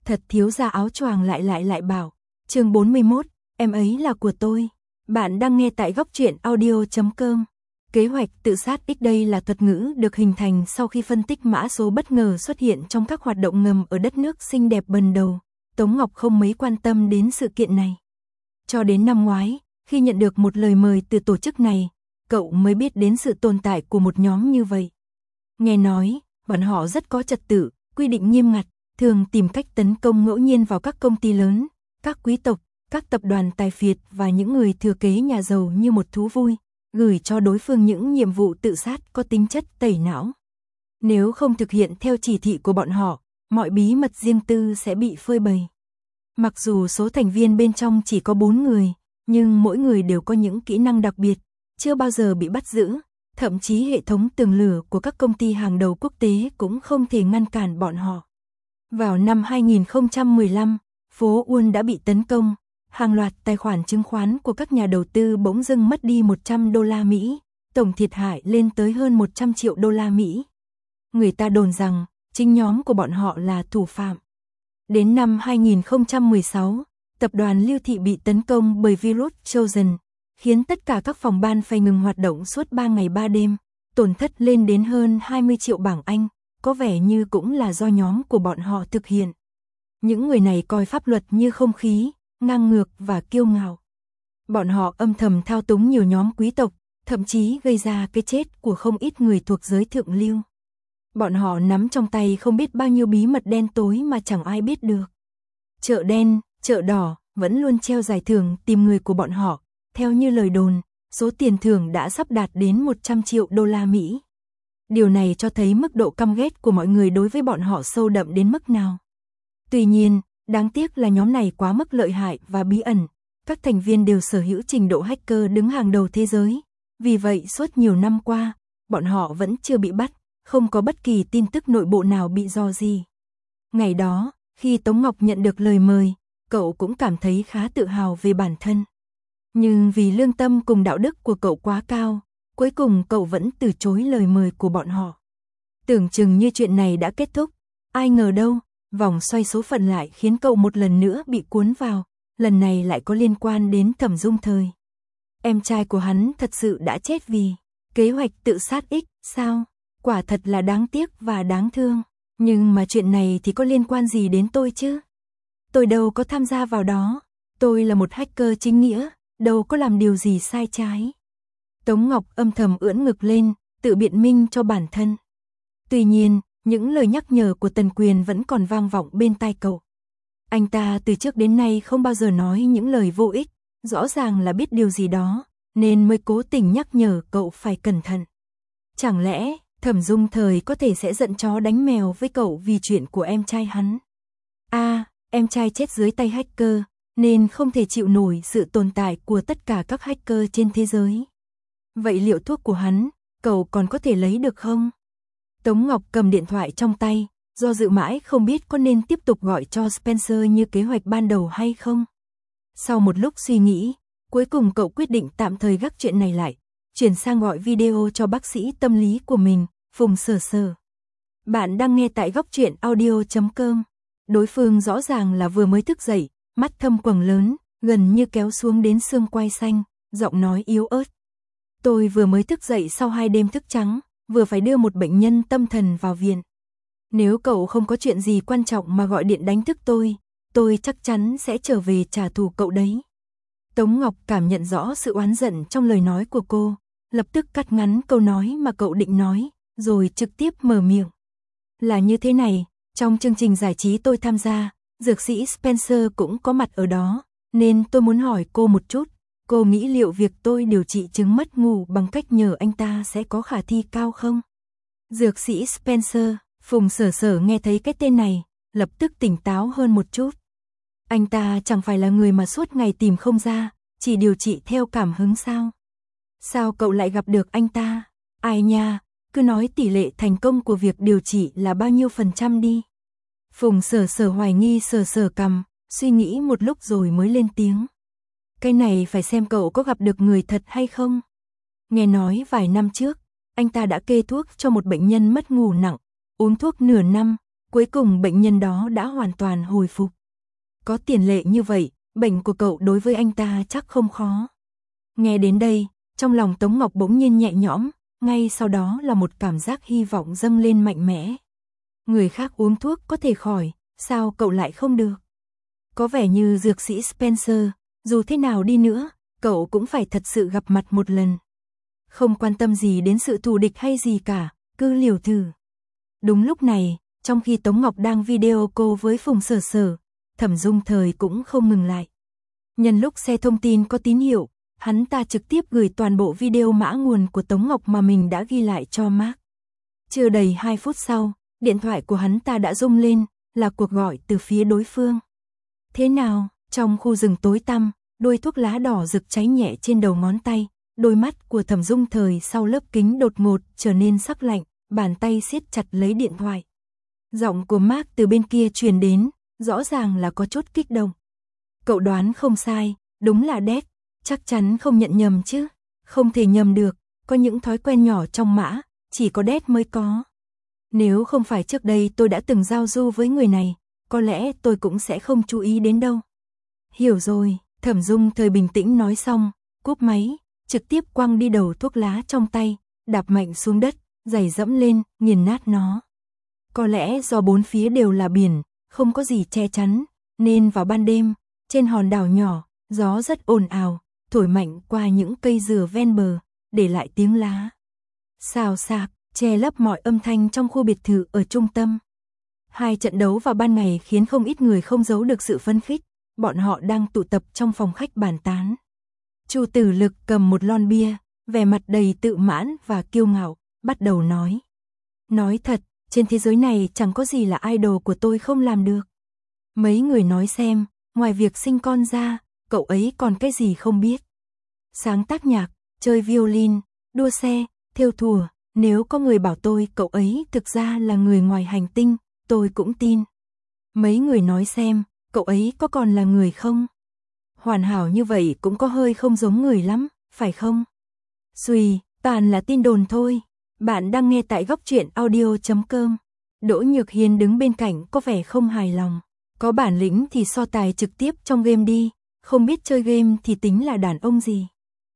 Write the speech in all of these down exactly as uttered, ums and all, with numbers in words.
thật thiếu gia áo choàng lại lại lại bảo. Chương bốn mươi mốt, em ấy là của tôi. Bạn đang nghe tại góc truyện audio chấm com. Kế hoạch tự sát X đây là thuật ngữ được hình thành sau khi phân tích mã số bất ngờ xuất hiện trong các hoạt động ngầm ở đất nước xinh đẹp bần đầu. Tống Ngọc không mấy quan tâm đến sự kiện này. Cho đến năm ngoái, khi nhận được một lời mời từ tổ chức này, cậu mới biết đến sự tồn tại của một nhóm như vậy. Nghe nói, bọn họ rất có trật tự, quy định nghiêm ngặt, thường tìm cách tấn công ngẫu nhiên vào các công ty lớn, các quý tộc, các tập đoàn tài phiệt và những người thừa kế nhà giàu như một thú vui, gửi cho đối phương những nhiệm vụ tự sát có tính chất tẩy não. Nếu không thực hiện theo chỉ thị của bọn họ, mọi bí mật riêng tư sẽ bị phơi bày. Mặc dù số thành viên bên trong chỉ có bốn người, nhưng mỗi người đều có những kỹ năng đặc biệt, chưa bao giờ bị bắt giữ, thậm chí hệ thống tường lửa của các công ty hàng đầu quốc tế cũng không thể ngăn cản bọn họ. Vào năm hai nghìn không trăm mười lăm, phố Wall đã bị tấn công, hàng loạt tài khoản chứng khoán của các nhà đầu tư bỗng dưng mất đi một trăm đô la Mỹ, tổng thiệt hại lên tới hơn một trăm triệu đô la Mỹ. Người ta đồn rằng, chính nhóm của bọn họ là thủ phạm. Đến năm hai nghìn không trăm mười sáu, tập đoàn Lưu Thị bị tấn công bởi virus Trojan, khiến tất cả các phòng ban phải ngừng hoạt động suốt ba ngày ba đêm, tổn thất lên đến hơn hai mươi triệu bảng Anh, có vẻ như cũng là do nhóm của bọn họ thực hiện. Những người này coi pháp luật như không khí, ngang ngược và kiêu ngạo. Bọn họ âm thầm thao túng nhiều nhóm quý tộc, thậm chí gây ra cái chết của không ít người thuộc giới thượng lưu. Bọn họ nắm trong tay không biết bao nhiêu bí mật đen tối mà chẳng ai biết được. Chợ đen, chợ đỏ vẫn luôn treo giải thưởng tìm người của bọn họ. Theo như lời đồn, số tiền thưởng đã sắp đạt đến một trăm triệu đô la Mỹ. Điều này cho thấy mức độ căm ghét của mọi người đối với bọn họ sâu đậm đến mức nào. Tuy nhiên, đáng tiếc là nhóm này quá mức lợi hại và bí ẩn. Các thành viên đều sở hữu trình độ hacker đứng hàng đầu thế giới. Vì vậy suốt nhiều năm qua, bọn họ vẫn chưa bị bắt, không có bất kỳ tin tức nội bộ nào bị rò rỉ. Ngày đó, khi Tống Ngọc nhận được lời mời, cậu cũng cảm thấy khá tự hào về bản thân. Nhưng vì lương tâm cùng đạo đức của cậu quá cao, cuối cùng cậu vẫn từ chối lời mời của bọn họ. Tưởng chừng như chuyện này đã kết thúc, ai ngờ đâu, vòng xoay số phận lại khiến cậu một lần nữa bị cuốn vào, lần này lại có liên quan đến Thẩm Dung Thời. Em trai của hắn thật sự đã chết vì kế hoạch tự sát X, sao? Quả thật là đáng tiếc và đáng thương, nhưng mà chuyện này thì có liên quan gì đến tôi chứ? Tôi đâu có tham gia vào đó, tôi là một hacker chính nghĩa, đâu có làm điều gì sai trái. Tống Ngọc âm thầm ưỡn ngực lên, tự biện minh cho bản thân. Tuy nhiên, những lời nhắc nhở của Tần Quyền vẫn còn vang vọng bên tai cậu. Anh ta từ trước đến nay không bao giờ nói những lời vô ích, rõ ràng là biết điều gì đó, nên mới cố tình nhắc nhở cậu phải cẩn thận. Chẳng lẽ, Thẩm Dung Thời có thể sẽ giận chó đánh mèo với cậu vì chuyện của em trai hắn? À, em trai chết dưới tay hacker, nên không thể chịu nổi sự tồn tại của tất cả các hacker trên thế giới. Vậy liệu thuốc của hắn, cậu còn có thể lấy được không? Tống Ngọc cầm điện thoại trong tay, do dự mãi không biết có nên tiếp tục gọi cho Spencer như kế hoạch ban đầu hay không. Sau một lúc suy nghĩ, cuối cùng cậu quyết định tạm thời gác chuyện này lại, chuyển sang gọi video cho bác sĩ tâm lý của mình, Phùng Sở Sở. Bạn đang nghe tại góc truyện audio chấm com. Đối phương rõ ràng là vừa mới thức dậy, mắt thâm quầng lớn, gần như kéo xuống đến xương quai xanh, giọng nói yếu ớt. Tôi vừa mới thức dậy sau hai đêm thức trắng, vừa phải đưa một bệnh nhân tâm thần vào viện. Nếu cậu không có chuyện gì quan trọng mà gọi điện đánh thức tôi, tôi chắc chắn sẽ trở về trả thù cậu đấy. Tống Ngọc cảm nhận rõ sự oán giận trong lời nói của cô, lập tức cắt ngắn câu nói mà cậu định nói, rồi trực tiếp mở miệng. Là như thế này, trong chương trình giải trí tôi tham gia, dược sĩ Spencer cũng có mặt ở đó, nên tôi muốn hỏi cô một chút, cô nghĩ liệu việc tôi điều trị chứng mất ngủ bằng cách nhờ anh ta sẽ có khả thi cao không? Dược sĩ Spencer, Phùng Sở Sở nghe thấy cái tên này, lập tức tỉnh táo hơn một chút. Anh ta chẳng phải là người mà suốt ngày tìm không ra, chỉ điều trị theo cảm hứng sao? Sao cậu lại gặp được anh ta? Ai nha, cứ nói tỷ lệ thành công của việc điều trị là bao nhiêu phần trăm đi. Phùng Sở Sở hoài nghi sờ sờ cằm, suy nghĩ một lúc rồi mới lên tiếng. Cái này phải xem cậu có gặp được người thật hay không. Nghe nói vài năm trước, anh ta đã kê thuốc cho một bệnh nhân mất ngủ nặng, uống thuốc nửa năm, Cuối cùng bệnh nhân đó đã hoàn toàn hồi phục. Có tiền lệ như vậy, bệnh của cậu đối với anh ta chắc không khó. Nghe đến đây, trong lòng Tống Ngọc bỗng nhiên nhẹ nhõm, ngay sau đó là một cảm giác hy vọng dâng lên mạnh mẽ. Người khác uống thuốc có thể khỏi, sao cậu lại không được? Có vẻ như dược sĩ Spencer, dù thế nào đi nữa, cậu cũng phải thật sự gặp mặt một lần. Không quan tâm gì đến sự thù địch hay gì cả, cứ liều thử. Đúng lúc này, trong khi Tống Ngọc đang video call với Phùng Sở Sở, Thẩm Dung Thời cũng không ngừng lại. Nhân lúc xe thông tin có tín hiệu, hắn ta trực tiếp gửi toàn bộ video mã nguồn của Tống Ngọc mà mình đã ghi lại cho Mark. Chưa đầy hai phút sau, điện thoại của hắn ta đã rung lên, là cuộc gọi từ phía đối phương. Thế nào? Trong khu rừng tối tăm, đôi thuốc lá đỏ rực cháy nhẹ trên đầu ngón tay, đôi mắt của Thẩm Dung Thời sau lớp kính đột ngột trở nên sắc lạnh, bàn tay siết chặt lấy điện thoại. Giọng của Mark từ bên kia truyền đến, rõ ràng là có chút kích động. Cậu đoán không sai, đúng là Đét, chắc chắn không nhận nhầm chứ. Không thể nhầm được, có những thói quen nhỏ trong mã, chỉ có Đét mới có. Nếu không phải trước đây tôi đã từng giao du với người này, có lẽ tôi cũng sẽ không chú ý đến đâu. Hiểu rồi, Thẩm Dung Thời bình tĩnh nói xong, cúp máy, trực tiếp quăng đi đầu thuốc lá trong tay, đạp mạnh xuống đất, giày dẫm lên, nghiền nát nó. Có lẽ do bốn phía đều là biển, không có gì che chắn, nên vào ban đêm, trên hòn đảo nhỏ, gió rất ồn ào, thổi mạnh qua những cây dừa ven bờ, để lại tiếng lá xào xạc, che lấp mọi âm thanh trong khu biệt thự ở trung tâm. Hai trận đấu vào ban ngày khiến không ít người không giấu được sự phấn khích, bọn họ đang tụ tập trong phòng khách bàn tán. Chu Tử Lực cầm một lon bia, vẻ mặt đầy tự mãn và kiêu ngạo, bắt đầu nói. Nói thật, trên thế giới này chẳng có gì là idol của tôi không làm được. Mấy người nói xem, ngoài việc sinh con ra, cậu ấy còn cái gì không biết. Sáng tác nhạc, chơi violin, đua xe, thêu thùa, nếu có người bảo tôi cậu ấy thực ra là người ngoài hành tinh, tôi cũng tin. Mấy người nói xem, cậu ấy có còn là người không? Hoàn hảo như vậy cũng có hơi không giống người lắm, phải không? Xùi, toàn là tin đồn thôi. Bạn đang nghe tại góc truyện audio chấm com. Đỗ Nhược Hiên đứng bên cạnh có vẻ không hài lòng. Có bản lĩnh thì so tài trực tiếp trong game đi, không biết chơi game thì tính là đàn ông gì.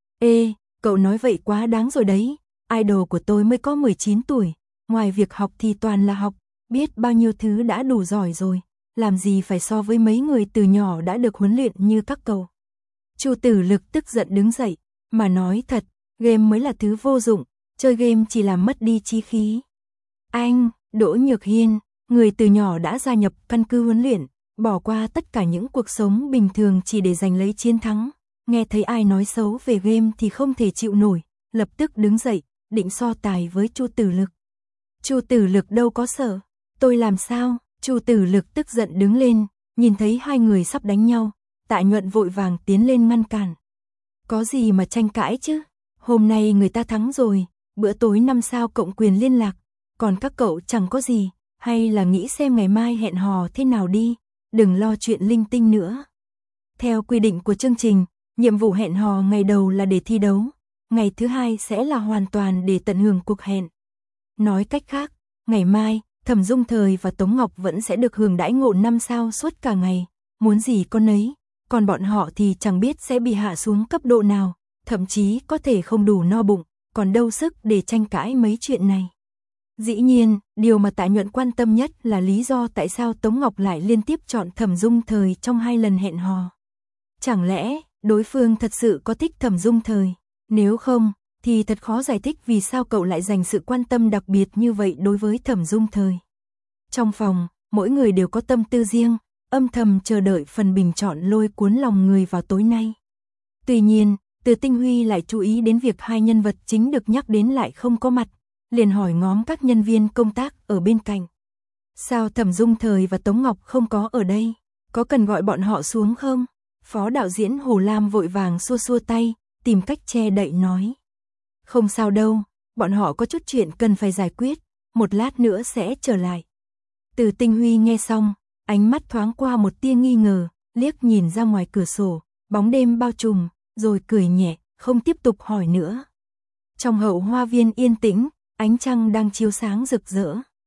Ê, cậu nói vậy quá đáng rồi đấy. Idol của tôi mới có mười chín tuổi, ngoài việc học thì toàn là học, biết bao nhiêu thứ đã đủ giỏi rồi, làm gì phải so với mấy người từ nhỏ đã được huấn luyện như các cậu. Chu Tử Lực tức giận đứng dậy, mà nói thật, game mới là thứ vô dụng, chơi game chỉ làm mất đi chí khí. Anh, Đỗ Nhược Hiên, người từ nhỏ đã gia nhập căn cứ huấn luyện, bỏ qua tất cả những cuộc sống bình thường chỉ để giành lấy chiến thắng, nghe thấy ai nói xấu về game thì không thể chịu nổi, lập tức đứng dậy, định so tài với Chu Tử Lực. Chu Tử Lực đâu có sợ, tôi làm sao? Chu Tử Lực tức giận đứng lên, nhìn thấy hai người sắp đánh nhau, Tạ Nhuận vội vàng tiến lên ngăn cản. Có gì mà tranh cãi chứ? Hôm nay người ta thắng rồi, bữa tối năm sao cộng quyền liên lạc, còn các cậu chẳng có gì, hay là nghĩ xem ngày mai hẹn hò thế nào đi, đừng lo chuyện linh tinh nữa. Theo quy định của chương trình, nhiệm vụ hẹn hò ngày đầu là để thi đấu, ngày thứ hai sẽ là hoàn toàn để tận hưởng cuộc hẹn. Nói cách khác, ngày mai, Thẩm Dung Thời và Tống Ngọc vẫn sẽ được hưởng đãi ngộ năm sao suốt cả ngày, muốn gì con nấy, còn bọn họ thì chẳng biết sẽ bị hạ xuống cấp độ nào, thậm chí có thể không đủ no bụng, còn đâu sức để tranh cãi mấy chuyện này. Dĩ nhiên, điều mà Tạ Nhuận quan tâm nhất là lý do tại sao Tống Ngọc lại liên tiếp chọn Thẩm Dung Thời trong hai lần hẹn hò. Chẳng lẽ, đối phương thật sự có thích Thẩm Dung Thời? Nếu không, thì thật khó giải thích vì sao cậu lại dành sự quan tâm đặc biệt như vậy đối với Thẩm Dung Thời. Trong phòng, mỗi người đều có tâm tư riêng, âm thầm chờ đợi phần bình chọn lôi cuốn lòng người vào tối nay. Tuy nhiên, Từ Tinh Huy lại chú ý đến việc hai nhân vật chính được nhắc đến lại không có mặt, liền hỏi ngóm các nhân viên công tác ở bên cạnh. Sao Thẩm Dung Thời và Tống Ngọc không có ở đây? Có cần gọi bọn họ xuống không? Phó đạo diễn Hồ Lam vội vàng xua xua tay, tìm cách che đậy nói. Không sao đâu, bọn họ có chút chuyện cần phải giải quyết, một lát nữa sẽ trở lại. Từ Tinh Huy nghe xong, ánh mắt thoáng qua một tia nghi ngờ, liếc nhìn ra ngoài cửa sổ, bóng đêm bao trùm, rồi cười nhẹ, không tiếp tục hỏi nữa. Trong hậu hoa viên yên tĩnh, ánh trăng đang chiếu sáng rực rỡ.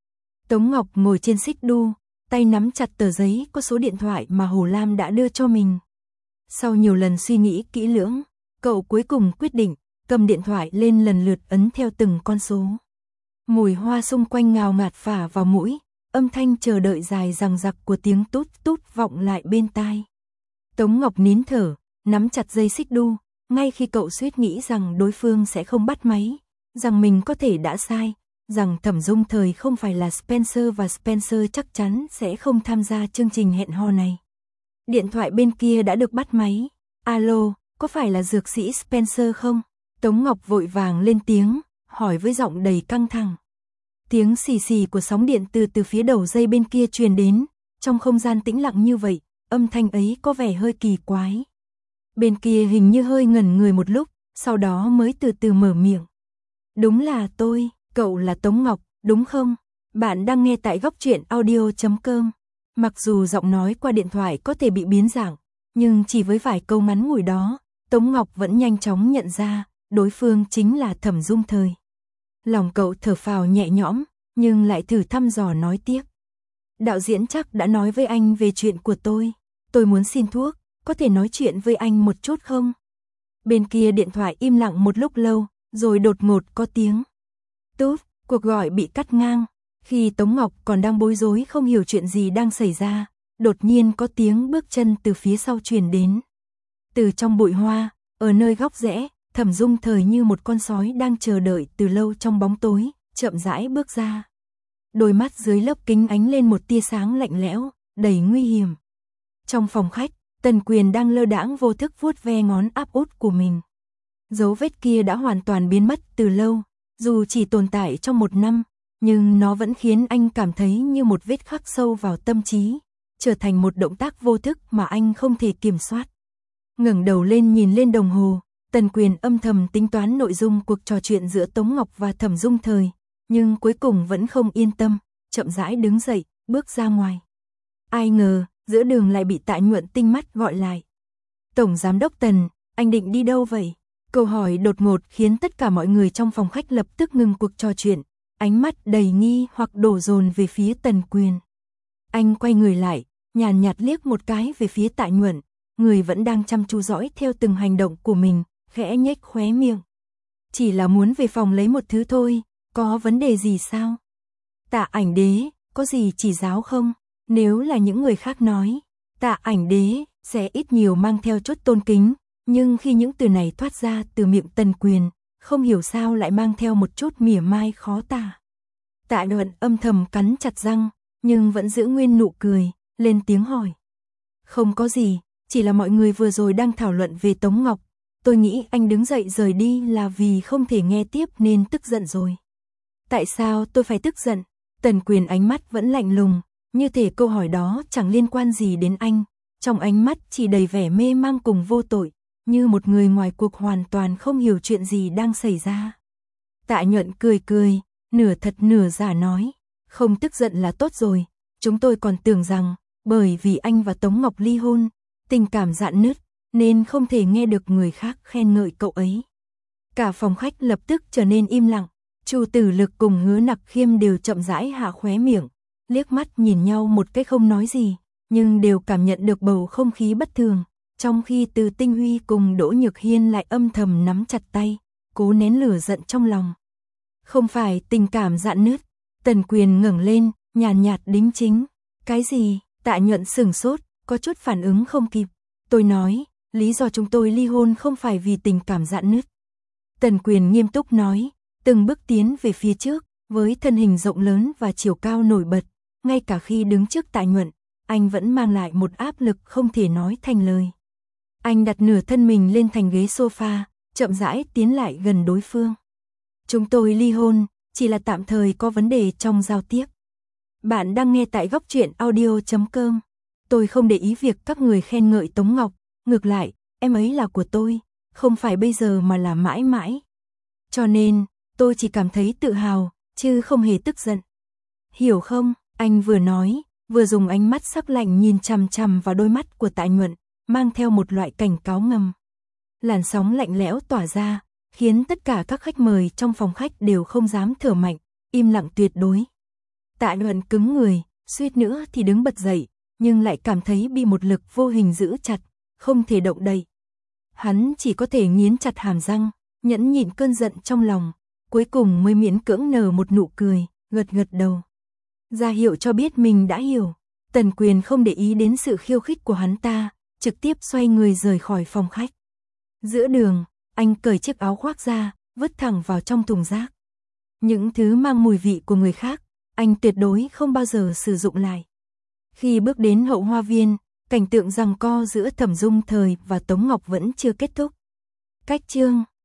Tống Ngọc ngồi trên xích đu, tay nắm chặt tờ giấy có số điện thoại mà Hồ Lam đã đưa cho mình. Sau nhiều lần suy nghĩ kỹ lưỡng, cậu cuối cùng quyết định, cầm điện thoại lên lần lượt ấn theo từng con số. Mùi hoa xung quanh ngào ngạt phả vào mũi, âm thanh chờ đợi dài dằng dặc của tiếng tút tút vọng lại bên tai. Tống Ngọc nín thở, nắm chặt dây xích đu, ngay khi cậu suýt nghĩ rằng đối phương sẽ không bắt máy, rằng mình có thể đã sai, rằng Thẩm Dung Thời không phải là Spencer và Spencer chắc chắn sẽ không tham gia chương trình hẹn hò này. Điện thoại bên kia đã được bắt máy. Alo, có phải là dược sĩ Spencer không? Tống Ngọc vội vàng lên tiếng, hỏi với giọng đầy căng thẳng. Tiếng xì xì của sóng điện từ từ phía đầu dây bên kia truyền đến, trong không gian tĩnh lặng như vậy, âm thanh ấy có vẻ hơi kỳ quái. Bên kia hình như hơi ngẩn người một lúc, sau đó mới từ từ mở miệng. Đúng là tôi, cậu là Tống Ngọc, đúng không? Bạn đang nghe tại góc truyện audio chấm com. Mặc dù giọng nói qua điện thoại có thể bị biến dạng, nhưng chỉ với vài câu ngắn ngủi đó, Tống Ngọc vẫn nhanh chóng nhận ra, đối phương chính là Thẩm Dung Thời. Lòng cậu thở phào nhẹ nhõm, nhưng lại thử thăm dò nói tiếp. Đạo diễn chắc đã nói với anh về chuyện của tôi. Tôi muốn xin thuốc, có thể nói chuyện với anh một chút không? Bên kia điện thoại im lặng một lúc lâu, rồi đột ngột có tiếng. Tút, cuộc gọi bị cắt ngang. Khi Tống Ngọc còn đang bối rối không hiểu chuyện gì đang xảy ra, đột nhiên có tiếng bước chân từ phía sau truyền đến. Từ trong bụi hoa, ở nơi góc rẽ, Thẩm Dung Thời như một con sói đang chờ đợi từ lâu trong bóng tối, chậm rãi bước ra. Đôi mắt dưới lớp kính ánh lên một tia sáng lạnh lẽo, đầy nguy hiểm. Trong phòng khách, Tần Quyền đang lơ đãng vô thức vuốt ve ngón áp út của mình. Dấu vết kia đã hoàn toàn biến mất từ lâu, dù chỉ tồn tại trong một năm, nhưng nó vẫn khiến anh cảm thấy như một vết khắc sâu vào tâm trí, trở thành một động tác vô thức mà anh không thể kiểm soát. Ngẩng đầu lên nhìn lên đồng hồ, Tần Quyền âm thầm tính toán nội dung cuộc trò chuyện giữa Tống Ngọc và Thẩm Dung Thời, nhưng cuối cùng vẫn không yên tâm, chậm rãi đứng dậy, bước ra ngoài. Ai ngờ, giữa đường lại bị Tạ Nhuận tinh mắt gọi lại. Tổng Giám đốc Tần, anh định đi đâu vậy? Câu hỏi đột ngột khiến tất cả mọi người trong phòng khách lập tức ngừng cuộc trò chuyện, ánh mắt đầy nghi hoặc đổ dồn về phía Tần Quyền. Anh quay người lại, nhàn nhạt liếc một cái về phía Tạ Nhuận, người vẫn đang chăm chú dõi theo từng hành động của mình, khẽ nhếch khóe miệng. Chỉ là muốn về phòng lấy một thứ thôi, có vấn đề gì sao? Tạ Ảnh Đế, có gì chỉ giáo không? Nếu là những người khác nói, Tạ Ảnh Đế sẽ ít nhiều mang theo chút tôn kính, nhưng khi những từ này thoát ra từ miệng Tần Quyền, không hiểu sao lại mang theo một chút mỉa mai khó tả. Tạ Nhuận âm thầm cắn chặt răng, nhưng vẫn giữ nguyên nụ cười, lên tiếng hỏi. Không có gì, chỉ là mọi người vừa rồi đang thảo luận về Tống Ngọc, tôi nghĩ anh đứng dậy rời đi là vì không thể nghe tiếp nên tức giận rồi. Tại sao tôi phải tức giận? Tần Quyền ánh mắt vẫn lạnh lùng, như thể câu hỏi đó chẳng liên quan gì đến anh, trong ánh mắt chỉ đầy vẻ mê mang cùng vô tội, như một người ngoài cuộc hoàn toàn không hiểu chuyện gì đang xảy ra. Tạ Nhuận cười cười, nửa thật nửa giả nói, không tức giận là tốt rồi, chúng tôi còn tưởng rằng, bởi vì anh và Tống Ngọc ly hôn, tình cảm rạn nứt, nên không thể nghe được người khác khen ngợi cậu ấy. Cả phòng khách lập tức trở nên im lặng, Chu Tử Lực cùng Hứa Nặc Khiêm đều chậm rãi hạ khóe miệng, liếc mắt nhìn nhau một cái không nói gì, nhưng đều cảm nhận được bầu không khí bất thường, trong khi Từ Tinh Huy cùng Đỗ Nhược Hiên lại âm thầm nắm chặt tay, cố nén lửa giận trong lòng. Không phải tình cảm rạn nứt, Tần Quyền ngẩng lên, nhàn nhạt đính chính. Cái gì? Tạ Nhuận sửng sốt, có chút phản ứng không kịp. Tôi nói, lý do chúng tôi ly hôn không phải vì tình cảm rạn nứt. Tần Quyền nghiêm túc nói, từng bước tiến về phía trước, với thân hình rộng lớn và chiều cao nổi bật, ngay cả khi đứng trước Tạ Nhuận, anh vẫn mang lại một áp lực không thể nói thành lời. Anh đặt nửa thân mình lên thành ghế sofa, chậm rãi tiến lại gần đối phương. Chúng tôi ly hôn, chỉ là tạm thời có vấn đề trong giao tiếp. Bạn đang nghe tại góc truyện audio chấm com. Tôi không để ý việc các người khen ngợi Tống Ngọc, ngược lại, em ấy là của tôi, không phải bây giờ mà là mãi mãi. Cho nên, tôi chỉ cảm thấy tự hào, chứ không hề tức giận. Hiểu không? Anh vừa nói, vừa dùng ánh mắt sắc lạnh nhìn chằm chằm vào đôi mắt của Tạ Nhuận, mang theo một loại cảnh cáo ngầm. Làn sóng lạnh lẽo tỏa ra, khiến tất cả các khách mời trong phòng khách đều không dám thở mạnh, im lặng tuyệt đối. Tạ Luận cứng người, suýt nữa thì đứng bật dậy, nhưng lại cảm thấy bị một lực vô hình giữ chặt, không thể động đậy. Hắn chỉ có thể nghiến chặt hàm răng, nhẫn nhịn cơn giận trong lòng, cuối cùng mới miễn cưỡng nở một nụ cười, gật gật đầu. Ra hiệu cho biết mình đã hiểu. Tần Quyền không để ý đến sự khiêu khích của hắn ta, trực tiếp xoay người rời khỏi phòng khách. Giữa đường, anh cởi chiếc áo khoác ra, vứt thẳng vào trong thùng rác. Những thứ mang mùi vị của người khác, anh tuyệt đối không bao giờ sử dụng lại. Khi bước đến hậu hoa viên, cảnh tượng giằng co giữa Thẩm Dung Thời và Tống Ngọc vẫn chưa kết thúc. Cách chương